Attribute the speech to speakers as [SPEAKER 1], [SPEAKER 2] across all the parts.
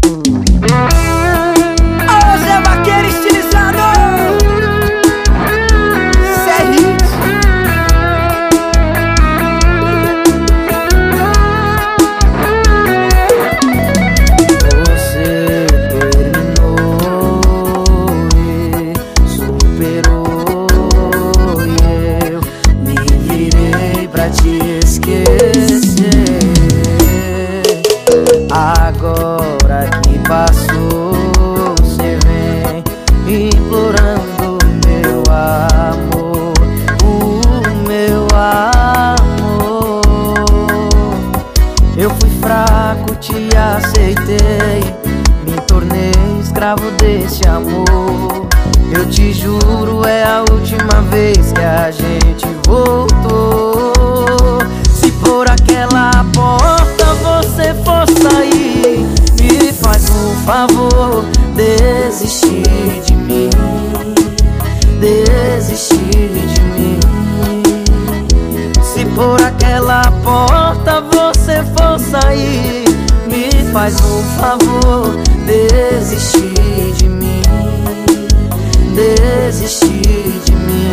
[SPEAKER 1] Zé Vaqueiro estilizado.
[SPEAKER 2] Você terminou e superou, e eu me virei pra te esquecer. Agora que passou, você vem implorando meu amor, o meu amor. Eu fui fraco, te aceitei, me tornei escravo desse amor. Eu te juro, é a última vez que a gente voltou. Se por aquela porta você for sair, me faz um favor, desistir de mim, desistir de mim. Se por aquela porta você for sair, me faz um favor, desistir de mim, desistir de mim.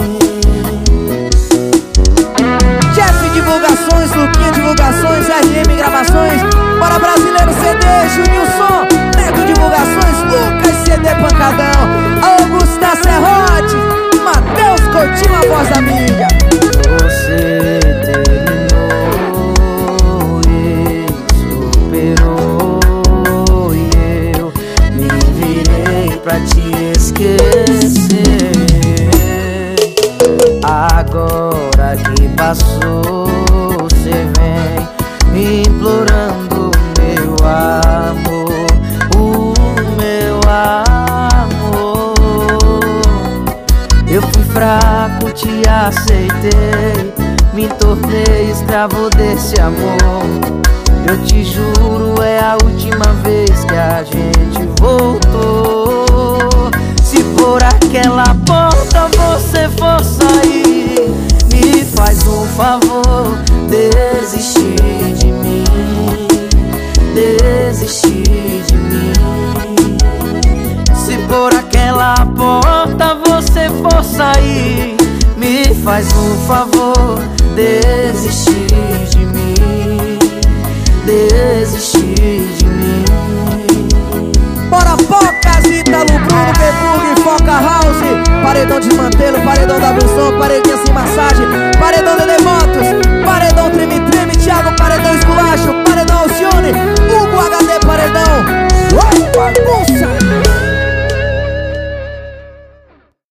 [SPEAKER 1] Jeff Divulgações, Luquinha Divulgações, RM Gravações, Bora Brasileiro CD, Junilson, Neto Divulgações, Lucas CD Pancadão, Augusta Serrote, Matheus Coutinho, a voz da mídia.
[SPEAKER 2] Você terminou e superou, e eu me virei pra te esquecer. Agora que passou, você vem implorando meu amor, o meu amor. Eu fui fraco, te aceitei, me tornei escravo desse amor. Eu te juro, é a última vez que a gente voltou. Se por aquela porta você for sair, me faz um favor, desistir de mim, desistir de mim. Se por aquela porta você for sair, me faz um favor, desistir de mim, desistir de mim.
[SPEAKER 1] Bora Focas, Ítalo, Bruno, Beburg, Foca House, Paredão Desmantelo, Paredão WSOM, Paredinha Sem Massagem, Paredão de Devotos, Paredão Treme Treme, Thiago, Paredão Esculacho,